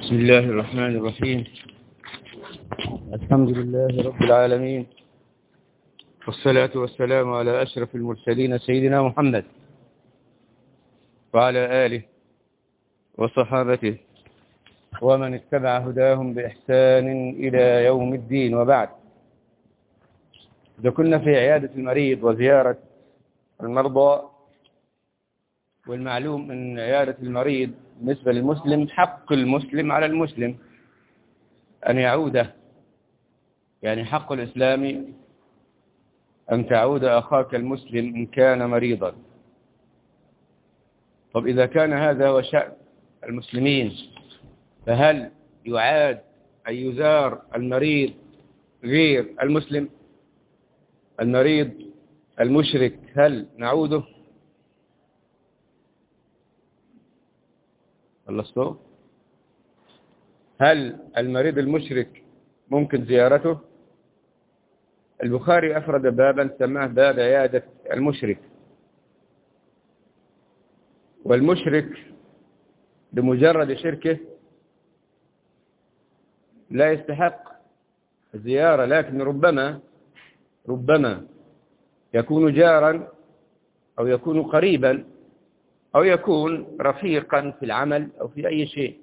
بسم الله الرحمن الرحيم. الحمد لله رب العالمين، والصلاة والسلام على أشرف المرسلين سيدنا محمد وعلى آله وصحابته ومن اتبع هداهم بإحسان إلى يوم الدين. وبعد، إذا كنا في عيادة المريض وزيارة المرضى، والمعلوم أن عيادة المريض بالنسبة للمسلم حق المسلم على المسلم أن يعوده، يعني حق الإسلام أن تعود أخاك المسلم إن كان مريضا. طب إذا كان هذا هو شأن المسلمين، فهل يعاد أن يزار المريض غير المسلم؟ المريض المشرك هل نعوده؟ خلصتوا؟ هل المريض المشرك ممكن زيارته؟ البخاري أفرد بابا سماه باب عيادة المشرك. والمشرك بمجرد شركه لا يستحق الزيارة، لكن ربما يكون جارا أو يكون قريبا أو يكون رفيقا في العمل أو في أي شيء.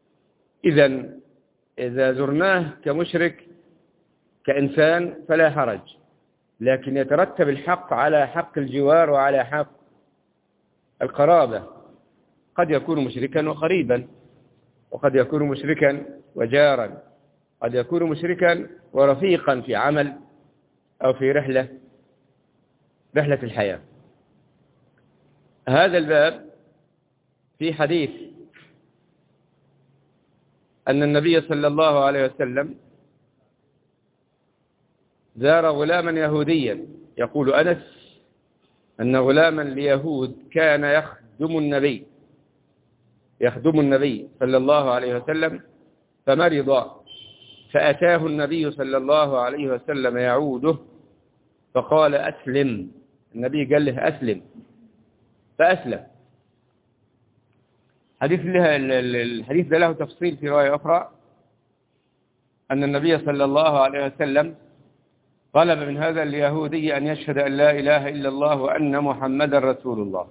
إذا زرناه كمشرك كإنسان فلا حرج، لكن يترتب الحق على حق الجوار وعلى حق القرابة. قد يكون مشركا وقريبا، وقد يكون مشركا وجارا، قد يكون مشركا ورفيقا في عمل أو في رحلة الحياة. هذا الباب في حديث أن النبي صلى الله عليه وسلم زار غلاما يهوديا. يقول أنس أن غلاما ليهود كان يخدم النبي صلى الله عليه وسلم فمرض، فأتاه النبي صلى الله عليه وسلم يعوده فقال أسلم. النبي قال له أسلم فأسلم. الحديث ده له تفصيل في رواية أخرى، أن النبي صلى الله عليه وسلم طلب من هذا اليهودي أن يشهد أن لا إله إلا الله وأن محمدا رسول الله.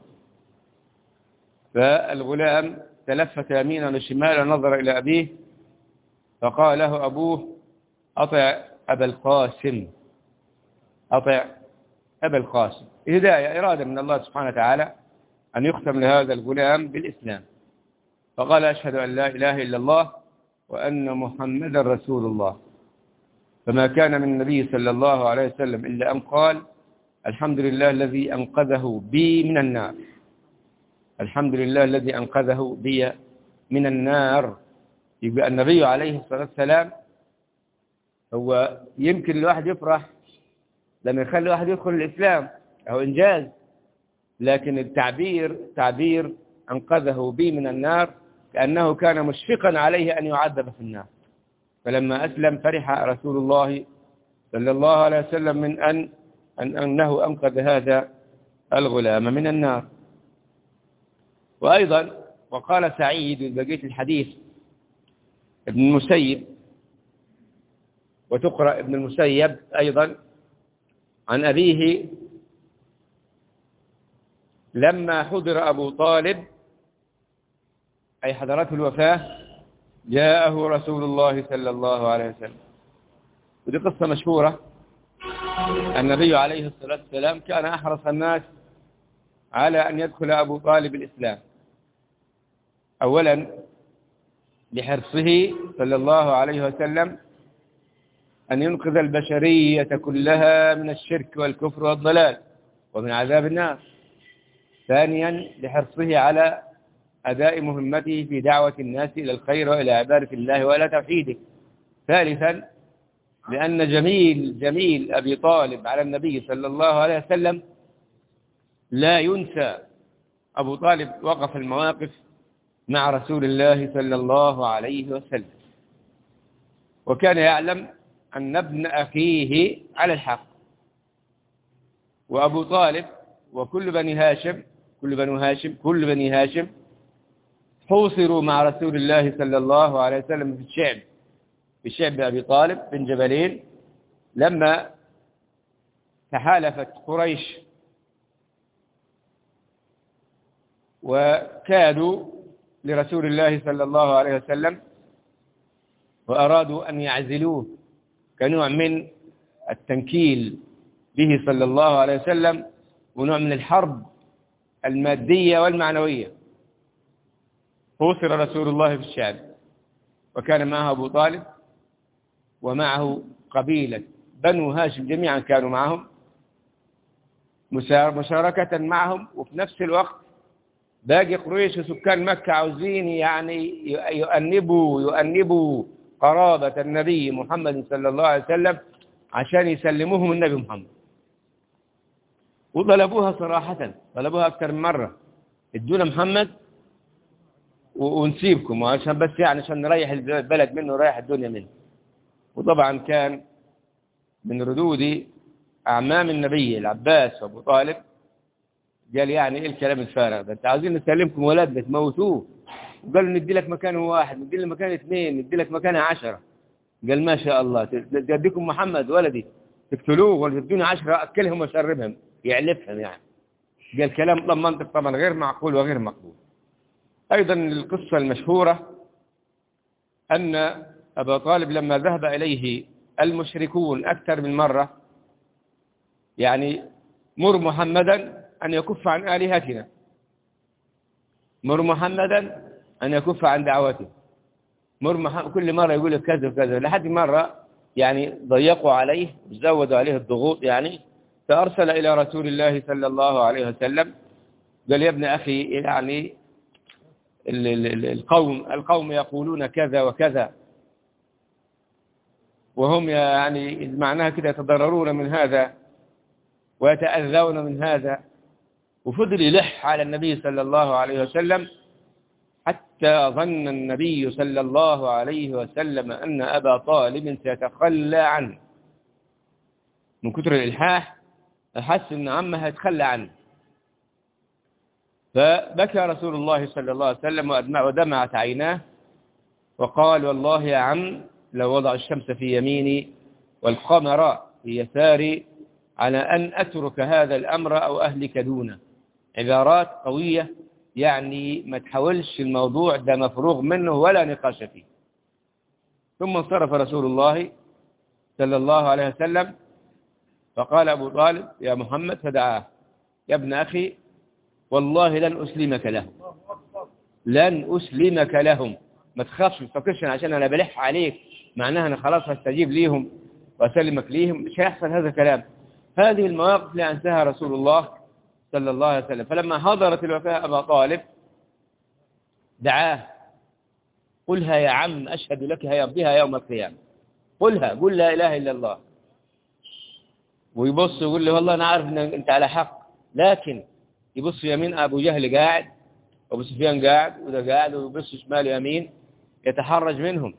فالغلام تلفت يمينا وشمالا، نظر إلى أبيه فقال له أبوه أطع أبا القاسم، أطع أبا القاسم. هداية، إرادة من الله سبحانه وتعالى أن يختم لهذا الغلام بالإسلام. فقال أشهد أن لا إله إلا الله وأن محمدا رسول الله. فما كان من النبي صلى الله عليه وسلم إلا أن قال الحمد لله الذي أنقذه بي من النار. الحمد لله الذي أنقذه بي من النار. يبقى النبي عليه الصلاة والسلام هو يمكن الواحد يفرح لما يخلي الواحد يدخل الإسلام أو إنجاز، لكن تعبير أنقذه بي من النار كأنه كان مشفقا عليه أن يعذب في النار. فلما أسلم فرح رسول الله صلى الله عليه وسلم من أنه أنقذ هذا الغلام من النار. وأيضا وقال سعيد بقية الحديث ابن المسيب، وتقرأ ابن المسيب أيضا عن أبيه لما حضر أبو طالب أي حضرته الوفاة جاءه رسول الله صلى الله عليه وسلم. ودي قصة مشهورة. النبي عليه الصلاة والسلام كان أحرص الناس على أن يدخل أبو طالب الإسلام، أولا لحرصه صلى الله عليه وسلم أن ينقذ البشرية كلها من الشرك والكفر والضلال ومن عذاب النار. ثانيا لحرصه على أداء مهمته في دعوة الناس إلى الخير وإلى عبادة الله وإلى توحيده. ثالثا لأن جميل أبي طالب على النبي صلى الله عليه وسلم لا ينسى. أبو طالب وقف المواقف مع رسول الله صلى الله عليه وسلم، وكان يعلم أن ابن أخيه على الحق. وأبو طالب وكل بني هاشم حوصروا مع رسول الله صلى الله عليه وسلم في شعب أبي طالب بن جبلين لما تحالفت قريش وكادوا لرسول الله صلى الله عليه وسلم وأرادوا أن يعزلوه كنوع من التنكيل به صلى الله عليه وسلم ونوع من الحرب المادية والمعنوية. حوصر رسول الله في الشعب وكان معه أبو طالب ومعه قبيلة بنو هاشم جميعا كانوا معهم مشاركة معهم، وفي نفس الوقت باقي قريش وسكان مكة عاوزين يعني يؤنبوا قرابة النبي محمد صلى الله عليه وسلم عشان يسلموهم النبي محمد. وطلبوها صراحة، طلبوها أكثر من مرة، ادونا محمد ونسيبكم عشان بس يعني عشان نريح البلد منه ونريح الدنيا منه. وطبعا كان من ردود أعمام النبي العباس وأبو طالب قال يعني إيه الكلام الفارغ ده، أنت عاوزين نسلمكم ولدنا تموتوه، وقالوا ندي لك مكانه واحد، ندي لك مكانه اثنين، ندي لك مكانه 10. قال ما شاء الله تديكم محمد ولدي تقتلوه ولا تدوني 10 أكلهم وشربهم يعلفهم يعني. قال كلام منطق طبعا غير معقول وغير مقبول. أيضا القصة المشهورة أن أبا طالب لما ذهب إليه المشركون أكثر من مرة يعني مر محمدا أن يكف عن آلهتنا، مر محمدا أن يكف عن دعوته، كل مرة يقول لك كذا وكذا، لحد مرة يعني ضيقوا عليه وزودوا عليه الضغوط يعني، فأرسل إلى رسول الله صلى الله عليه وسلم قال يا ابن أخي يعني القوم يقولون كذا وكذا وهم يعني معناها كده يتضررون من هذا ويتأذون من هذا. وفضل يلح على النبي صلى الله عليه وسلم حتى ظن النبي صلى الله عليه وسلم أن أبا طالب سيتخلى عنه من كتر الإلحاح، أحس أن عمه هيتخلى عنه. فبكى رسول الله صلى الله عليه وسلم ودمعت عيناه وقال والله يا عم لو وضع الشمس في يميني والقمر في يساري على أن أترك هذا الأمر أو أهلك دونه. عبارات قوية يعني ما تحاولش الموضوع ده مفروغ منه ولا نقاش فيه. ثم انصرف رسول الله صلى الله عليه وسلم فقال أبو طالب يا محمد فدعاه يا ابن أخي والله لن أسلمك لهم، لن أسلمك لهم، ما تخافش ما تفكرش عشان أنا بلح عليك معناها أنا خلاص هستجيب ليهم وأسلمك ليهم، مش هيحصل هذا الكلام. هذه المواقف لا أنساها رسول الله صلى الله عليه وسلم. فلما حضرت الوفاة أبا طالب دعاه قلها يا عم أشهد لك بها يوم القيامة، قلها، قل لا إله إلا الله. ويبص ويقول له والله أنا عارف أن أنت على حق، لكن يبص يمين أبو جهل قاعد وأبو سفيان قاعد وده قاعد، ويبص شمال يمين يتحرج منهم.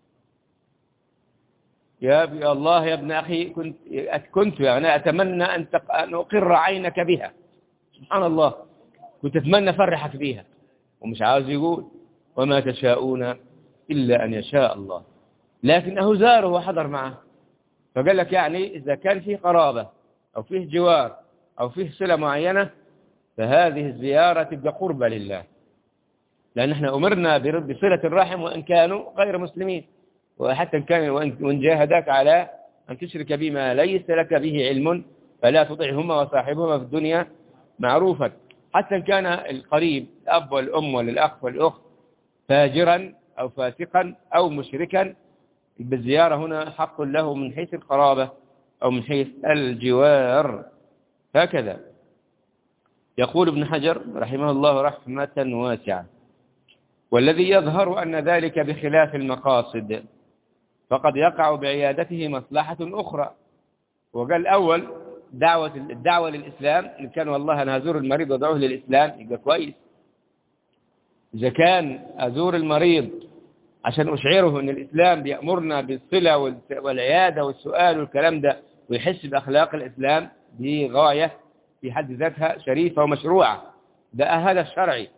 يا الله يا ابن أخي كنت يعني أتمنى أن أقر عينك بها، سبحان الله، كنت أتمنى أفرحك بها، ومش عاوز يقول وما تشاءون إلا أن يشاء الله، لكنه زاره وحضر معه. فقال لك يعني إذا كان فيه قرابة أو فيه جوار أو فيه صلة معينة فهذه الزيارة تبقى قربة لله، لأن احنا أمرنا بصلة الرحم وإن كانوا غير مسلمين، وحتى إن كان وإن جاهداك على أن تشرك بما ليس لك به علم فلا تطعهما وصاحبهما في الدنيا معروفا. حتى إن كان القريب الأب والأم والأخ والأخت فاجرا أو فاسقا أو مشركا، بالزيارة هنا حق له من حيث القرابة أو من حيث الجوار. هكذا يقول ابن حجر رحمه الله رحمة واسعة والذي يظهر أن ذلك بخلاف المقاصد، فقد يقع بعيادته مصلحة أخرى. وقال أول الدعوة للإسلام، إن كان والله أنا أزور المريض وأدعوه للإسلام يبقى كويس. إذا كان أزور المريض عشان أشعره أن الإسلام بيأمرنا بالصلة والعيادة والسؤال والكلام ده ويحس بأخلاق الإسلام، دي غاية في حد ذاتها شريفة ومشروعة، ده هذا الشرعي.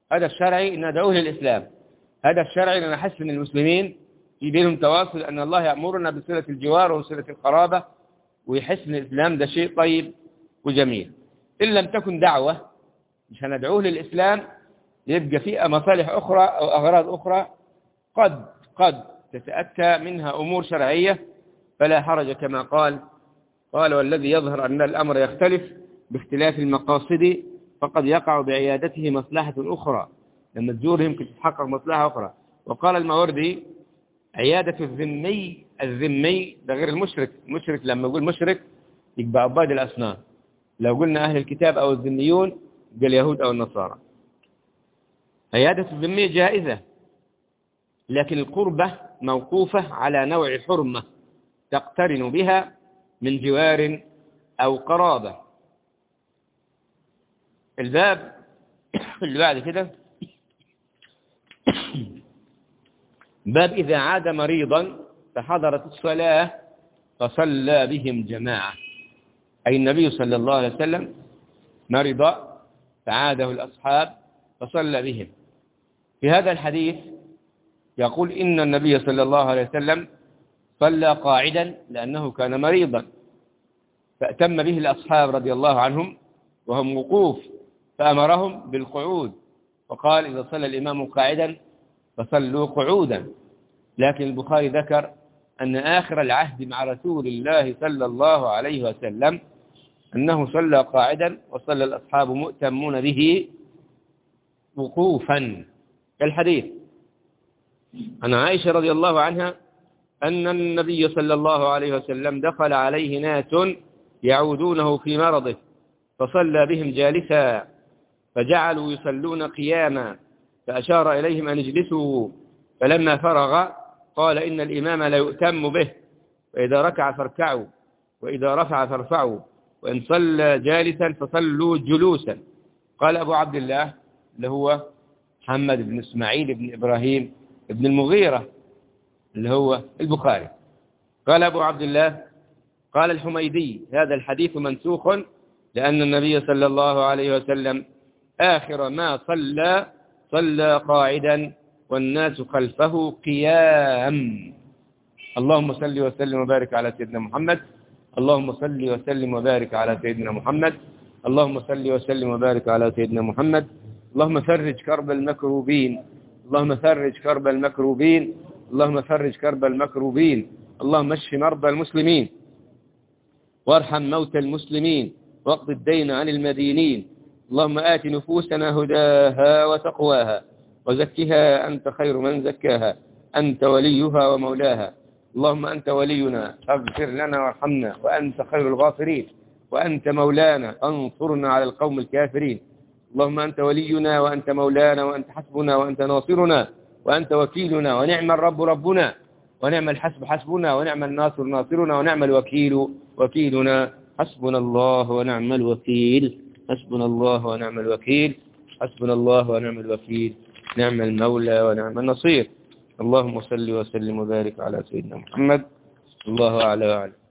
هدف شرعي أن ندعوه للإسلام، هدف شرعي أن نحسن المسلمين في بينهم تواصل، أن الله يأمرنا بصلة الجوار وصلة القرابة، ويحسن الإسلام ده شيء طيب وجميل. إن لم تكن دعوة مش هندعوه للإسلام، يبقى فيه مصالح أخرى أو أغراض أخرى قد تتأتى منها أمور شرعية، فلا حرج كما قال والذي يظهر أن الأمر يختلف باختلاف المقاصد، فقد يقع بعيادته مصلحة أخرى، لما تزور يمكن تتحقق مصلحة أخرى. وقال الماوردي عيادة الذمي ده غير المشرك. المشرك لما يقول مشرك يبقى عباد الأصنام، لو قلنا أهل الكتاب أو الذميون يبقى اليهود أو النصارى. عيادة الذمي جائزة، لكن القربة موقوفة على نوع حرمة تقترن بها من جوار أو قرابة. الباب اللي بعد كده باب إذا عاد مريضا فحضرت الصلاة فصلى بهم جماعة، أي النبي صلى الله عليه وسلم مرض فعاده الأصحاب فصلى بهم. في هذا الحديث يقول إن النبي صلى الله عليه وسلم صلى قاعدا لأنه كان مريضا، فأتم به الأصحاب رضي الله عنهم وهم وقوف، فأمرهم بالقعود، وقال إذا صلى الإمام قاعدا فصلوا قعودا. لكن البخاري ذكر أن آخر العهد مع رسول الله صلى الله عليه وسلم أنه صلى قاعدا وصلى الأصحاب مؤتمون به وقوفا، كالحديث عن عائشة رضي الله عنها أن النبي صلى الله عليه وسلم دخل عليه ناس يعودونه في مرضه فصلى بهم جالسا، فجعلوا يصلون قياما، فأشار إليهم أن اجلسوا، فلما فرغ قال إن الإمام لا يؤتم به، وإذا ركع فاركعوا، وإذا رفع فارفعوا، وإن صلى جالسا فصلوا جلوسا. قال أبو عبد الله اللي هو محمد بن إسماعيل بن إبراهيم بن المغيرة اللي هو البخاري، قال أبو عبد الله قال الحميدي هذا الحديث منسوخ، لأن النبي صلى الله عليه وسلم آخر ما صلى قاعدا والناس خلفه قيام. اللهم صل وسلم وبارك على سيدنا محمد، اللهم صل وسلم وبارك على سيدنا محمد، اللهم صل وسلم وبارك على سيدنا محمد. اللهم فرج كرب المكروبين، اللهم فرج كرب المكروبين، اللهم فرج كرب المكروبين، اللهم اشف مرضى المسلمين وارحم موتى المسلمين واقض الدين عن المدينين. اللهم آت نفوسنا هداها وتقواها وزكها أنت خير من زكاها، أنت وليها ومولاها. اللهم أنت ولينا فاغفر لنا وارحمنا وأنت خير الغافرين، وأنت مولانا انصرنا على القوم الكافرين. اللهم أنت ولينا وأنت مولانا وأنت حسبنا وأنت ناصرنا وأنت وكيلنا، ونعم الرب ربنا ونعم الحسب حسبنا ونعم الناصر ناصرنا ونعم الوكيل وكيلنا. حسبنا الله ونعم الوكيل، حسبنا الله ونعم الوكيل، حسبنا الله ونعم الوكيل، نعم المولى ونعم النصير. اللهم صل وسلم وبارك على سيدنا محمد. الله أعلى وأعلم.